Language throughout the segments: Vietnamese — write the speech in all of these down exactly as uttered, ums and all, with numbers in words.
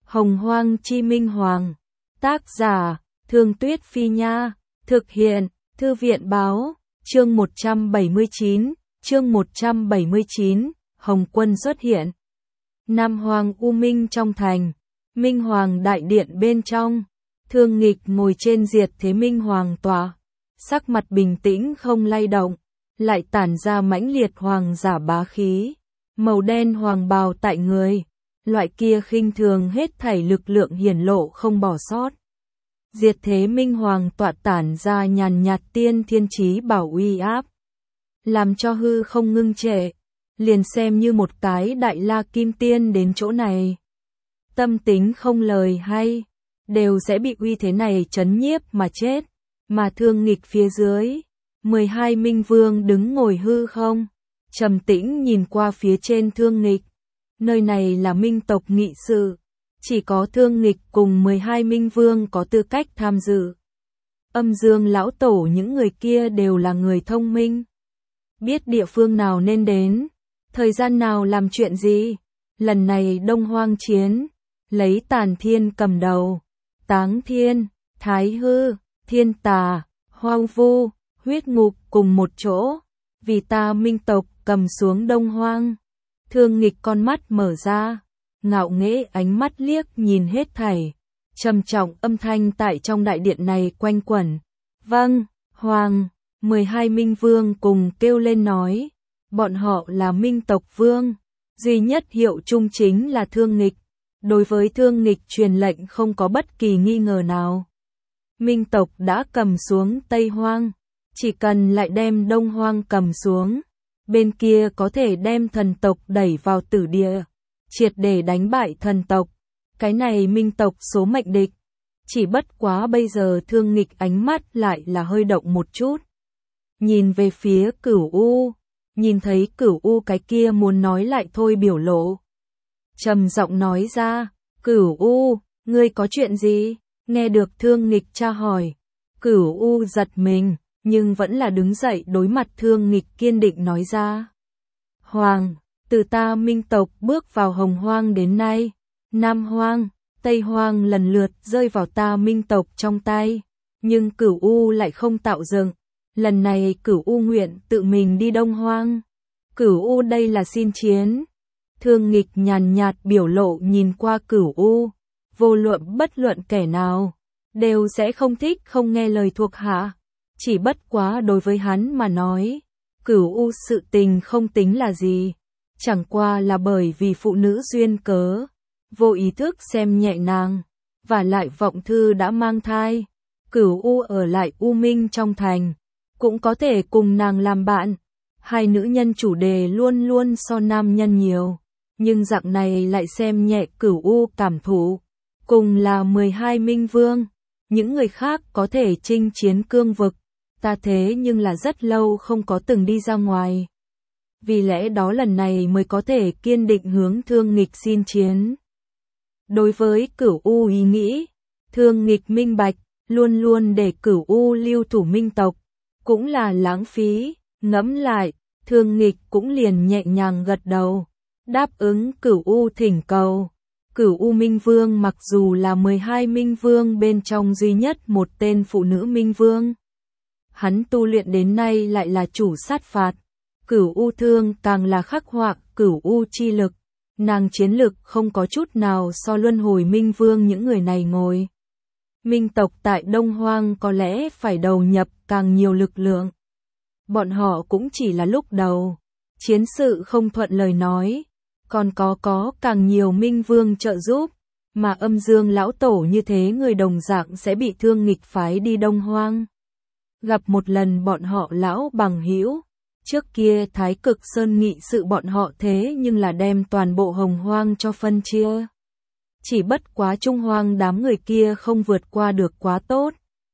Hồng Hoang Chi Minh Hoàng. Tác giả, Thương Tuyết Phi Nha. Thực hiện, Thư viện Báo. Chương một trăm bảy mươi chín. Chương một trăm bảy mươi chín. Hồng Quân xuất hiện. Nam Hoàng U Minh trong thành. Minh Hoàng đại điện bên trong. Thương Nghịch ngồi trên diệt thế Minh Hoàng tọa. Sắc mặt bình tĩnh không lay động. Lại tản ra mãnh liệt hoàng giả bá khí. Màu đen hoàng bào tại người. Loại kia khinh thường hết thảy lực lượng hiển lộ không bỏ sót. Diệt thế Minh Hoàng tọa tản ra nhàn nhạt tiên thiên chí bảo uy áp. Làm cho hư không ngưng trệ. Liền xem như một cái đại la kim tiên đến chỗ này. Tâm tính không lời hay. Đều sẽ bị uy thế này chấn nhiếp mà chết. Mà Thương Nghịch phía dưới. mười hai Minh Vương đứng ngồi hư không. Trầm tĩnh nhìn qua phía trên Thương Nghịch. Nơi này là Minh tộc nghị sự. Chỉ có Thương Nghịch cùng mười hai Minh Vương có tư cách tham dự. Âm Dương lão tổ những người kia đều là người thông minh. Biết địa phương nào nên đến. Thời gian nào làm chuyện gì. Lần này Đông Hoang chiến. Lấy Tàn Thiên cầm đầu. Táng Thiên, Thái Hư, Thiên Tà, Hoang Vu, Huyết Ngục cùng một chỗ. Vì ta Minh tộc cầm xuống Đông Hoang. Thương Nghịch con mắt mở ra. Ngạo nghễ ánh mắt liếc nhìn hết thảy. Trầm trọng âm thanh tại trong đại điện này quanh quẩn. Vâng, Hoàng. mười hai Minh Vương cùng kêu lên nói. Bọn họ là Minh tộc Vương. Duy nhất hiệu chung chính là Thương Nghịch. Đối với Thương Nghịch truyền lệnh không có bất kỳ nghi ngờ nào. Minh tộc đã cầm xuống Tây Hoang. Chỉ cần lại đem Đông Hoang cầm xuống. Bên kia có thể đem thần tộc đẩy vào tử địa. Triệt để đánh bại thần tộc. Cái này Minh tộc số mệnh địch. Chỉ bất quá bây giờ Thương Nghịch ánh mắt lại là hơi động một chút. Nhìn về phía Cửu U. Nhìn thấy Cửu U cái kia muốn nói lại thôi biểu lộ. Trầm giọng nói ra. Cửu U, ngươi có chuyện gì? Nghe được Thương Nghịch tra hỏi. Cửu U giật mình. Nhưng vẫn là đứng dậy đối mặt Thương Nghịch kiên định nói ra. Hoàng, từ ta Minh tộc bước vào Hồng Hoang đến nay. Nam Hoang, Tây Hoang lần lượt rơi vào ta Minh tộc trong tay. Nhưng Cửu U lại không tạo dựng. Lần này Cửu U nguyện tự mình đi Đông Hoang. Cửu U đây là xin chiến. Thương Nghịch nhàn nhạt biểu lộ nhìn qua Cửu U. Vô luận bất luận kẻ nào. Đều sẽ không thích không nghe lời thuộc hạ. Chỉ bất quá đối với hắn mà nói. Cửu U sự tình không tính là gì. Chẳng qua là bởi vì phụ nữ duyên cớ. Vô ý thức xem nhẹ nàng. Và lại vọng thư đã mang thai. Cửu U ở lại U Minh trong thành. Cũng có thể cùng nàng làm bạn. Hai nữ nhân chủ đề luôn luôn so nam nhân nhiều. Nhưng dạng này lại xem nhẹ Cửu U cảm thụ. Cùng là mười hai Minh Vương. Những người khác có thể chinh chiến cương vực. Ta thế nhưng là rất lâu không có từng đi ra ngoài. Vì lẽ đó lần này mới có thể kiên định hướng Thương Nghịch xin chiến. Đối với Cửu U ý nghĩ, Thương Nghịch minh bạch, luôn luôn để Cửu U lưu thủ Minh tộc. Cũng là lãng phí, ngẫm lại, Thương Nghịch cũng liền nhẹ nhàng gật đầu. Đáp ứng Cửu U thỉnh cầu. Cửu U Minh Vương mặc dù là mười hai Minh Vương bên trong duy nhất một tên phụ nữ Minh Vương. Hắn tu luyện đến nay lại là chủ sát phạt. Cửu U Thương càng là khắc họa Cửu U chi lực. Nàng chiến lực không có chút nào so luân hồi Minh Vương những người này ngồi. Minh tộc tại Đông Hoang có lẽ phải đầu nhập càng nhiều lực lượng. Bọn họ cũng chỉ là lúc đầu. Chiến sự không thuận lời nói. Còn có có càng nhiều Minh Vương trợ giúp. Mà Âm Dương lão tổ như thế người đồng dạng sẽ bị Thương Nghịch phái đi Đông Hoang. Gặp một lần bọn họ lão bằng hữu. Trước kia Thái Cực Sơn nghị sự bọn họ thế nhưng là đem toàn bộ Hồng Hoang cho phân chia. Chỉ bất quá Trung Hoang đám người kia không vượt qua được quá tốt.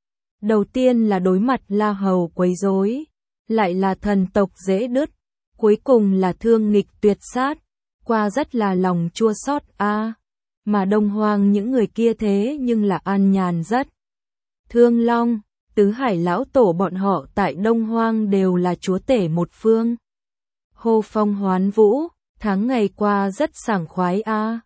Đầu tiên là đối mặt La Hầu quấy rối. Lại là thần tộc dễ đứt. Cuối cùng là Thương Nghịch tuyệt sát. Qua rất là lòng chua xót a à. Mà Đông Hoang những người kia thế nhưng là an nhàn rất. Thương Long. Tứ Hải lão tổ bọn họ tại Đông Hoang đều là chúa tể một phương. Hô phong hoán vũ, tháng ngày qua rất sảng khoái a.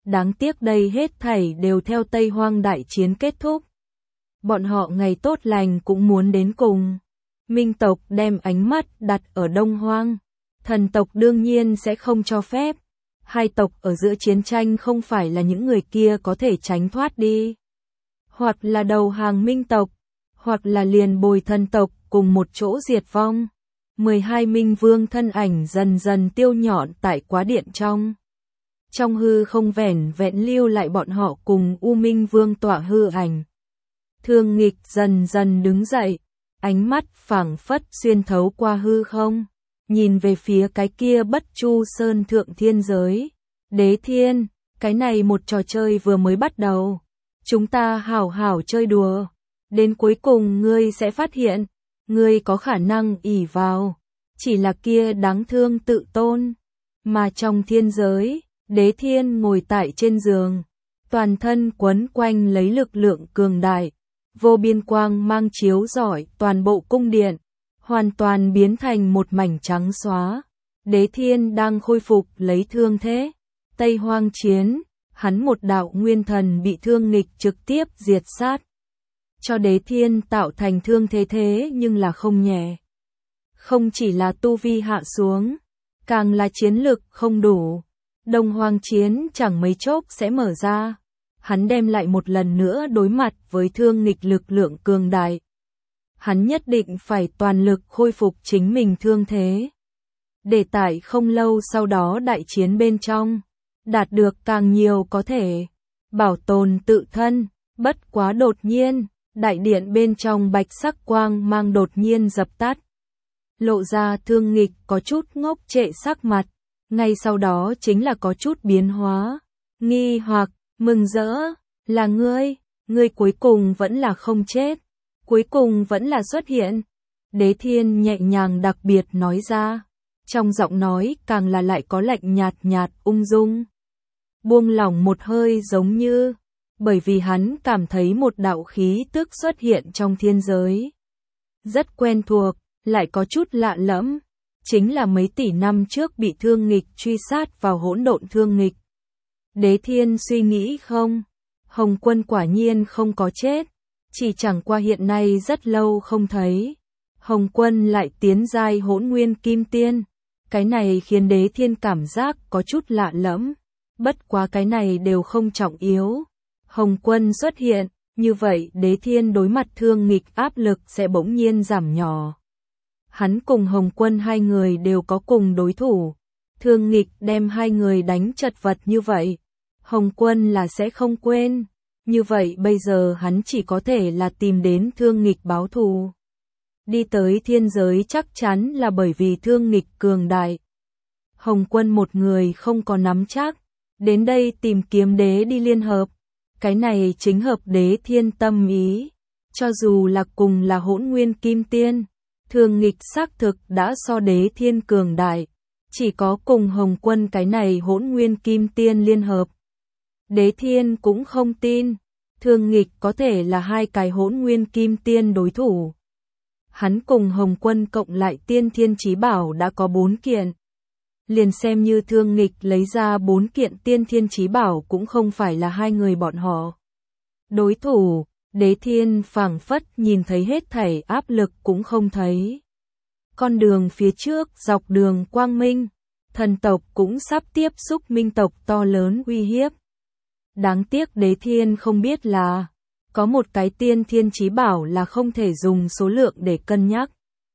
Đáng tiếc đây hết thảy đều theo Tây Hoang đại chiến kết thúc. Bọn họ ngày tốt lành cũng muốn đến cùng. Minh tộc đem ánh mắt đặt ở Đông Hoang. Thần tộc đương nhiên sẽ không cho phép. Hai tộc ở giữa chiến tranh không phải là những người kia có thể tránh thoát đi. Hoặc là đầu hàng Minh tộc, hoặc là liền bồi thần tộc cùng một chỗ diệt vong. mười hai Minh Vương thân ảnh dần dần tiêu nhọn tại quá điện trong. Trong hư không vẻn vẹn lưu lại bọn họ cùng U Minh Vương tọa hư ảnh. Thương Nghịch dần dần đứng dậy, ánh mắt phảng phất xuyên thấu qua hư không, nhìn về phía cái kia Bất Chu Sơn thượng thiên giới. Đế Thiên, cái này một trò chơi vừa mới bắt đầu. Chúng ta hảo hảo chơi đùa. Đến cuối cùng ngươi sẽ phát hiện, ngươi có khả năng ỷ vào. Chỉ là kia đáng thương tự tôn. Mà trong thiên giới, Đế Thiên ngồi tại trên giường. Toàn thân quấn quanh lấy lực lượng cường đại. Vô biên quang mang chiếu rọi toàn bộ cung điện. Hoàn toàn biến thành một mảnh trắng xóa. Đế Thiên đang khôi phục lấy thương thế. Tây Hoang chiến, hắn một đạo nguyên thần bị Thương Nghịch trực tiếp diệt sát. Cho Đế Thiên tạo thành thương thế thế nhưng là không nhẹ. Không chỉ là tu vi hạ xuống, càng là chiến lực không đủ. Đông Hoang chiến chẳng mấy chốc sẽ mở ra. Hắn đem lại một lần nữa đối mặt với Thương Nghịch lực lượng cường đại. Hắn nhất định phải toàn lực khôi phục chính mình thương thế. Để tại không lâu sau đó đại chiến bên trong, đạt được càng nhiều có thể, bảo tồn tự thân. Bất quá đột nhiên, đại điện bên trong bạch sắc quang mang đột nhiên dập tắt. Lộ ra Thương Nghịch có chút ngốc trệ sắc mặt, ngay sau đó chính là có chút biến hóa, nghi hoặc, mừng rỡ, là ngươi, ngươi cuối cùng vẫn là không chết, cuối cùng vẫn là xuất hiện. Đế Thiên nhẹ nhàng đặc biệt nói ra, trong giọng nói càng là lại có lạnh nhạt nhạt ung dung. Buông lỏng một hơi giống như, bởi vì hắn cảm thấy một đạo khí tức xuất hiện trong thiên giới. Rất quen thuộc, lại có chút lạ lẫm, chính là mấy tỷ năm trước bị Thương Nghịch truy sát vào hỗn độn Thương Nghịch. Đế Thiên suy nghĩ không, Hồng Quân quả nhiên không có chết, chỉ chẳng qua hiện nay rất lâu không thấy. Hồng Quân lại tiến giai Hỗn Nguyên Kim Tiên, cái này khiến Đế Thiên cảm giác có chút lạ lẫm, bất quá cái này đều không trọng yếu. Hồng Quân xuất hiện, như vậy Đế Thiên đối mặt Thương Nghịch áp lực sẽ bỗng nhiên giảm nhỏ. Hắn cùng Hồng Quân hai người đều có cùng đối thủ. Thương Nghịch đem hai người đánh chật vật như vậy, Hồng Quân là sẽ không quên. Như vậy bây giờ hắn chỉ có thể là tìm đến Thương Nghịch báo thù. Đi tới thiên giới chắc chắn là bởi vì Thương Nghịch cường đại. Hồng Quân một người không có nắm chắc, đến đây tìm kiếm đế đi liên hợp. Cái này chính hợp Đế Thiên tâm ý. Cho dù là cùng là Hỗn Nguyên Kim Tiên, Thương Nghịch xác thực đã so Đế Thiên cường đại. Chỉ có cùng Hồng Quân cái này Hỗn Nguyên Kim Tiên liên hợp. Đế Thiên cũng không tin, Thương Nghịch có thể là hai cái Hỗn Nguyên Kim Tiên đối thủ. Hắn cùng Hồng Quân cộng lại Tiên Thiên Chí Bảo đã có bốn kiện. Liền xem như Thương Nghịch lấy ra bốn kiện Tiên Thiên Chí Bảo cũng không phải là hai người bọn họ đối thủ. Đế Thiên phảng phất nhìn thấy hết thảy áp lực cũng không thấy. Con đường phía trước dọc đường quang minh, thần tộc cũng sắp tiếp xúc minh tộc to lớn uy hiếp. Đáng tiếc Đế Thiên không biết là, có một cái Tiên Thiên Chí Bảo là không thể dùng số lượng để cân nhắc.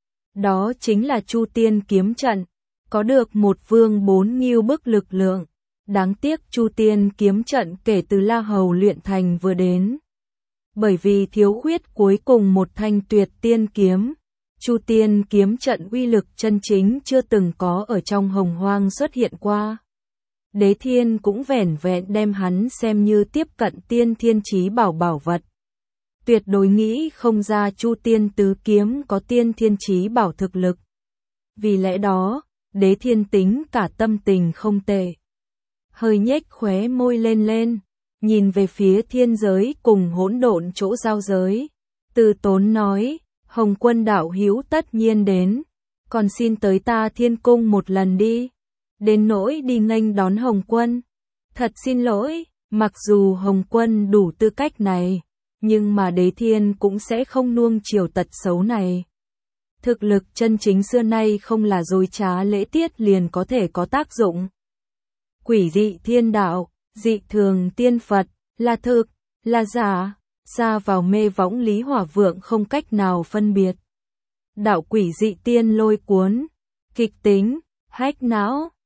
Đó chính là Chu Tiên Kiếm Trận, có được một vương bốn ngưu bức lực lượng. Đáng tiếc Chu Tiên Kiếm Trận kể từ La Hầu luyện thành vừa đến. Bởi vì thiếu khuyết cuối cùng một thanh tuyệt tiên kiếm, Chu Tiên Kiếm Trận uy lực chân chính chưa từng có ở trong hồng hoang xuất hiện qua. Đế Thiên cũng vẻn vẹn đem hắn xem như tiếp cận Tiên Thiên Chí Bảo bảo vật. Tuyệt đối nghĩ không ra Chu Tiên Tứ Kiếm có Tiên Thiên Chí Bảo thực lực. Vì lẽ đó, Đế Thiên tính cả tâm tình không tệ. Hơi nhếch khóe môi lên lên, nhìn về phía thiên giới cùng hỗn độn chỗ giao giới. Từ Tốn nói, Hồng Quân đạo hữu tất nhiên đến, còn xin tới ta Thiên Cung một lần đi. Đến nỗi đi nghênh đón Hồng Quân, Thật xin lỗi, mặc dù Hồng Quân đủ tư cách này, nhưng mà Đế Thiên cũng sẽ không nuông chiều tật xấu này. Thực lực chân chính xưa nay không là dối trá lễ tiết liền có thể có tác dụng. Quỷ dị thiên đạo, dị thường tiên Phật, là thực, là giả, xa vào mê võng Lý Hỏa Vượng không cách nào phân biệt. Đạo quỷ dị tiên lôi cuốn, kịch tính, hách não.